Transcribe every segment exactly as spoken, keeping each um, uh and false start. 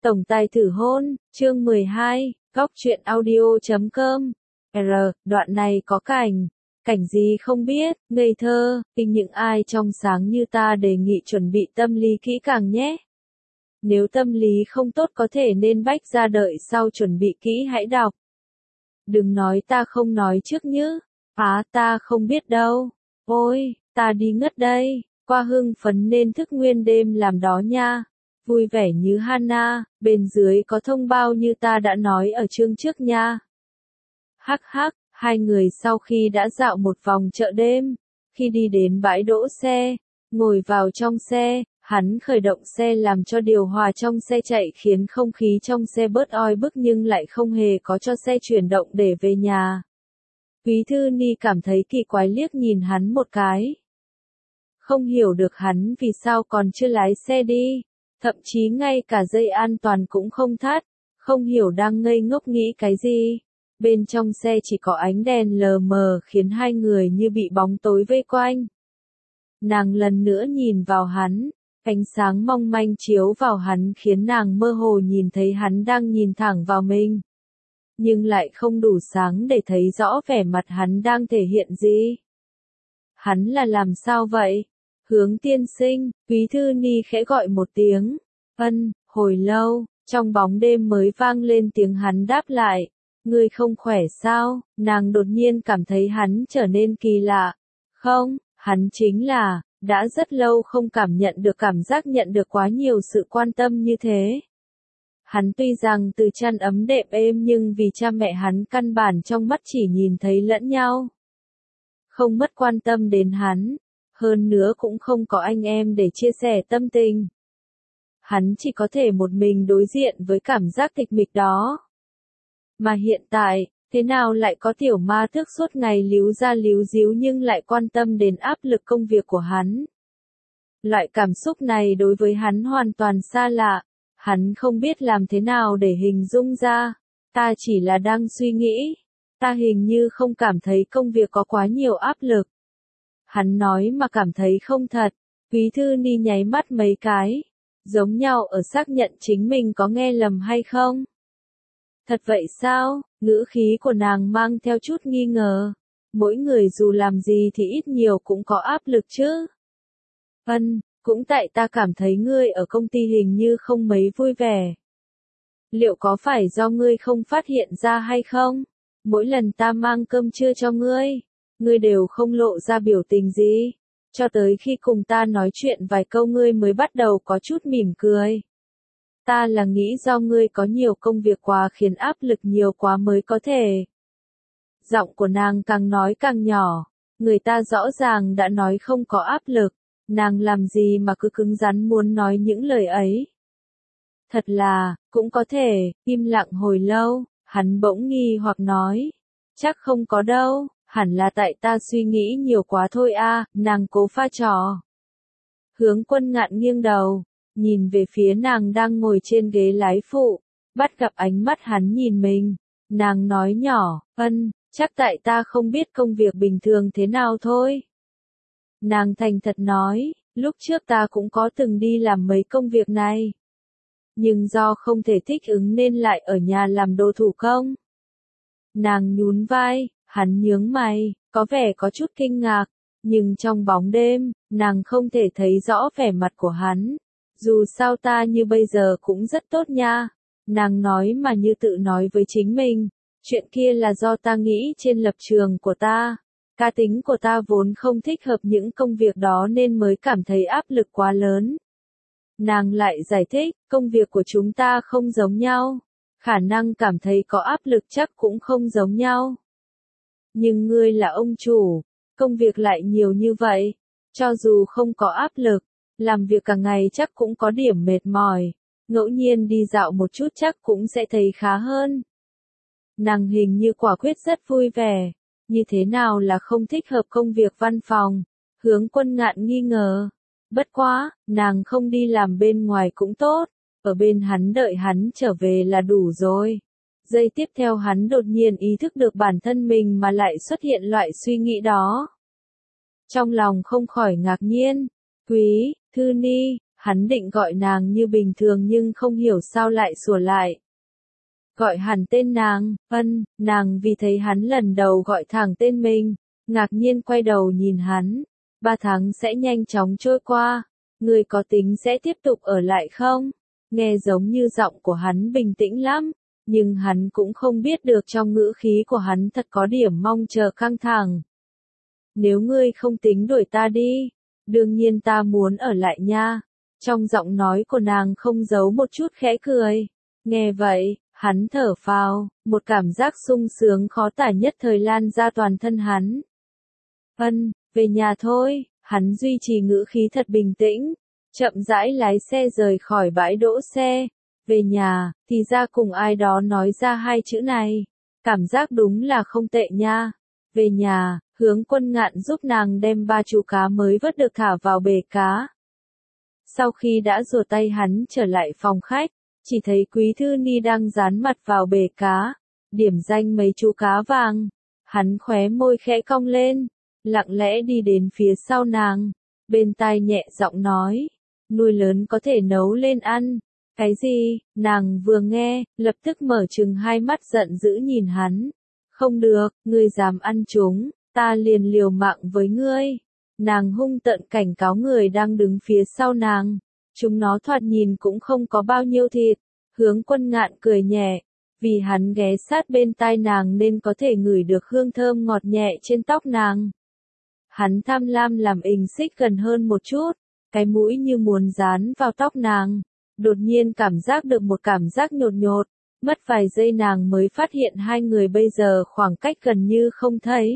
Tổng tài thử hôn, chương mười hai, góc truyện audio chấm com. R, đoạn này có cảnh. Cảnh gì không biết, ngây thơ, kinh những ai trong sáng như ta đề nghị chuẩn bị tâm lý kỹ càng nhé. Nếu tâm lý không tốt có thể nên bách ra đợi sau chuẩn bị kỹ hãy đọc. Đừng nói ta không nói trước nhứ. Á ta không biết đâu. Ôi, ta đi ngất đây, qua hưng phấn nên thức nguyên đêm làm đó nha. Vui vẻ như Hana, bên dưới có thông bao như ta đã nói ở chương trước nha. Hắc hắc, hai người sau khi đã dạo một vòng chợ đêm, khi đi đến bãi đỗ xe, ngồi vào trong xe, hắn khởi động xe làm cho điều hòa trong xe chạy khiến không khí trong xe bớt oi bức nhưng lại không hề có cho xe chuyển động để về nhà. Quý Thư Ni cảm thấy kỳ quái liếc nhìn hắn một cái. Không hiểu được hắn vì sao còn chưa lái xe đi. Thậm chí ngay cả dây an toàn cũng không thắt, không hiểu đang ngây ngốc nghĩ cái gì. Bên trong xe chỉ có ánh đèn lờ mờ khiến hai người như bị bóng tối vây quanh. Nàng lần nữa nhìn vào hắn, ánh sáng mong manh chiếu vào hắn khiến nàng mơ hồ nhìn thấy hắn đang nhìn thẳng vào mình. Nhưng lại không đủ sáng để thấy rõ vẻ mặt hắn đang thể hiện gì. Hắn là làm sao vậy? Hướng tiên sinh, Quý Thư Ni khẽ gọi một tiếng. Ân, hồi lâu, trong bóng đêm mới vang lên tiếng hắn đáp lại. Ngươi không khỏe sao? Nàng đột nhiên cảm thấy hắn trở nên kỳ lạ. Không, hắn chính là, đã rất lâu không cảm nhận được cảm giác nhận được quá nhiều sự quan tâm như thế. Hắn tuy rằng từ chăn ấm đệm êm nhưng vì cha mẹ hắn căn bản trong mắt chỉ nhìn thấy lẫn nhau. Không mất quan tâm đến hắn. Hơn nữa cũng không có anh em để chia sẻ tâm tình. Hắn chỉ có thể một mình đối diện với cảm giác tịch mịch đó. Mà hiện tại, thế nào lại có tiểu ma thức suốt ngày líu ra líu díu nhưng lại quan tâm đến áp lực công việc của hắn. Loại cảm xúc này đối với hắn hoàn toàn xa lạ. Hắn không biết làm thế nào để hình dung ra. Ta chỉ là đang suy nghĩ. Ta hình như không cảm thấy công việc có quá nhiều áp lực. Hắn nói mà cảm thấy không thật. Quý Thư Ni nháy mắt mấy cái. Giống nhau ở xác nhận chính mình có nghe lầm hay không? Thật vậy sao? Ngữ khí của nàng mang theo chút nghi ngờ. Mỗi người dù làm gì thì ít nhiều cũng có áp lực chứ. Ân, cũng tại ta cảm thấy ngươi ở công ty hình như không mấy vui vẻ. Liệu có phải do ngươi không phát hiện ra hay không? Mỗi lần ta mang cơm trưa cho ngươi, ngươi đều không lộ ra biểu tình gì. Cho tới khi cùng ta nói chuyện vài câu ngươi mới bắt đầu có chút mỉm cười. Ta là nghĩ do ngươi có nhiều công việc quá khiến áp lực nhiều quá mới có thể. Giọng của nàng càng nói càng nhỏ. Người ta rõ ràng đã nói không có áp lực. Nàng làm gì mà cứ cứng rắn muốn nói những lời ấy. Thật là, cũng có thể, im lặng hồi lâu, hắn bỗng nghi hoặc nói. Chắc không có đâu. Hẳn là tại ta suy nghĩ nhiều quá thôi a, à, nàng cố pha trò. Hướng Quân Ngạn nghiêng đầu, nhìn về phía nàng đang ngồi trên ghế lái phụ, bắt gặp ánh mắt hắn nhìn mình. Nàng nói nhỏ, ân, chắc tại ta không biết công việc bình thường thế nào thôi. Nàng thành thật nói, lúc trước ta cũng có từng đi làm mấy công việc này. Nhưng do không thể thích ứng nên lại ở nhà làm đồ thủ công. Nàng nhún vai. Hắn nhướng mày, có vẻ có chút kinh ngạc, nhưng trong bóng đêm, nàng không thể thấy rõ vẻ mặt của hắn. Dù sao ta như bây giờ cũng rất tốt nha. Nàng nói mà như tự nói với chính mình, chuyện kia là do ta nghĩ trên lập trường của ta. Cá tính của ta vốn không thích hợp những công việc đó nên mới cảm thấy áp lực quá lớn. Nàng lại giải thích, công việc của chúng ta không giống nhau. Khả năng cảm thấy có áp lực chắc cũng không giống nhau. Nhưng ngươi là ông chủ, công việc lại nhiều như vậy, cho dù không có áp lực, làm việc cả ngày chắc cũng có điểm mệt mỏi, ngẫu nhiên đi dạo một chút chắc cũng sẽ thấy khá hơn. Nàng hình như quả quyết rất vui vẻ, như thế nào là không thích hợp công việc văn phòng, Hướng Quân Ngạn nghi ngờ. Bất quá, nàng không đi làm bên ngoài cũng tốt, ở bên hắn đợi hắn trở về là đủ rồi. Giây tiếp theo hắn đột nhiên ý thức được bản thân mình mà lại xuất hiện loại suy nghĩ đó. Trong lòng không khỏi ngạc nhiên. Quý Thư Ni, Hắn định gọi nàng như bình thường nhưng không hiểu sao lại sủa lại. Gọi hẳn tên nàng, ân, nàng vì thấy hắn lần đầu gọi thẳng tên mình, ngạc nhiên quay đầu nhìn hắn. Ba tháng sẽ nhanh chóng trôi qua, ngươi có tính sẽ tiếp tục ở lại không? Nghe giống như giọng của hắn bình tĩnh lắm, nhưng hắn cũng không biết được trong ngữ khí của hắn thật có điểm mong chờ căng thẳng. Nếu ngươi không tính đuổi ta đi, đương nhiên ta muốn ở lại nha. Trong giọng nói của nàng không giấu một chút khẽ cười. Nghe vậy, hắn thở phào, một cảm giác sung sướng khó tả nhất thời lan ra toàn thân hắn. Ân, về nhà thôi, hắn duy trì ngữ khí thật bình tĩnh, chậm rãi lái xe rời khỏi bãi đỗ xe. Về nhà, thì ra cùng ai đó nói ra hai chữ này. Cảm giác đúng là không tệ nha. Về nhà, Hướng Quân Ngạn giúp nàng đem ba chú cá mới vớt được thả vào bể cá. Sau khi đã rửa tay hắn trở lại phòng khách, chỉ thấy Quý Thư Ni đang dán mặt vào bể cá, điểm danh mấy chú cá vàng. Hắn khóe môi khẽ cong lên, lặng lẽ đi đến phía sau nàng, bên tai nhẹ giọng nói, nuôi lớn có thể nấu lên ăn. Cái gì? Nàng vừa nghe, lập tức mở trừng hai mắt giận dữ nhìn hắn. Không được, ngươi dám ăn chúng, ta liền liều mạng với ngươi. Nàng hung tợn cảnh cáo người đang đứng phía sau nàng. Chúng nó thoạt nhìn cũng không có bao nhiêu thịt. Hướng Quân Ngạn cười nhẹ, vì hắn ghé sát bên tai nàng nên có thể ngửi được hương thơm ngọt nhẹ trên tóc nàng. Hắn tham lam làm ình xích gần hơn một chút, cái mũi như muốn dán vào tóc nàng. Đột nhiên cảm giác được một cảm giác nhột nhột, mất vài giây nàng mới phát hiện hai người bây giờ khoảng cách gần như không thấy.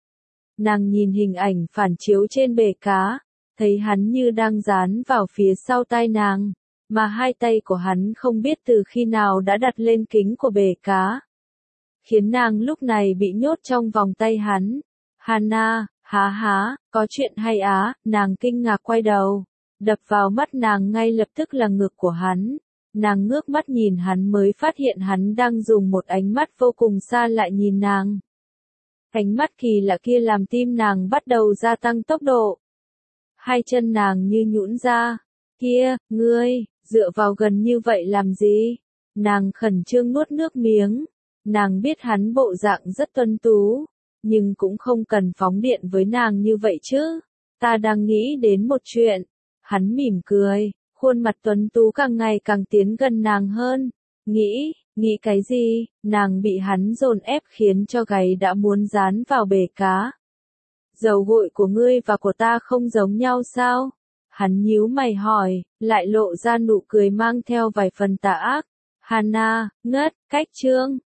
Nàng nhìn hình ảnh phản chiếu trên bể cá, thấy hắn như đang dán vào phía sau tai nàng, mà hai tay của hắn không biết từ khi nào đã đặt lên kính của bể cá. Khiến nàng lúc này bị nhốt trong vòng tay hắn. Hana, há há, có chuyện hay á, nàng kinh ngạc quay đầu. Đập vào mắt nàng ngay lập tức là ngực của hắn. Nàng ngước mắt nhìn hắn mới phát hiện hắn đang dùng một ánh mắt vô cùng xa lạ nhìn nàng. Ánh mắt kỳ lạ kia làm tim nàng bắt đầu gia tăng tốc độ. Hai chân nàng như nhũn ra. Kia, ngươi, dựa vào gần như vậy làm gì? Nàng khẩn trương nuốt nước miếng. Nàng biết hắn bộ dạng rất tuấn tú, nhưng cũng không cần phóng điện với nàng như vậy chứ. Ta đang nghĩ đến một chuyện. Hắn mỉm cười, khuôn mặt tuấn tú càng ngày càng tiến gần nàng hơn. Nghĩ, nghĩ cái gì? Nàng bị hắn dồn ép khiến cho gáy đã muốn dán vào bể cá. Dầu gội của ngươi và của ta không giống nhau sao? Hắn nhíu mày hỏi, lại lộ ra nụ cười mang theo vài phần tà ác. Hana, ngất, cách chương.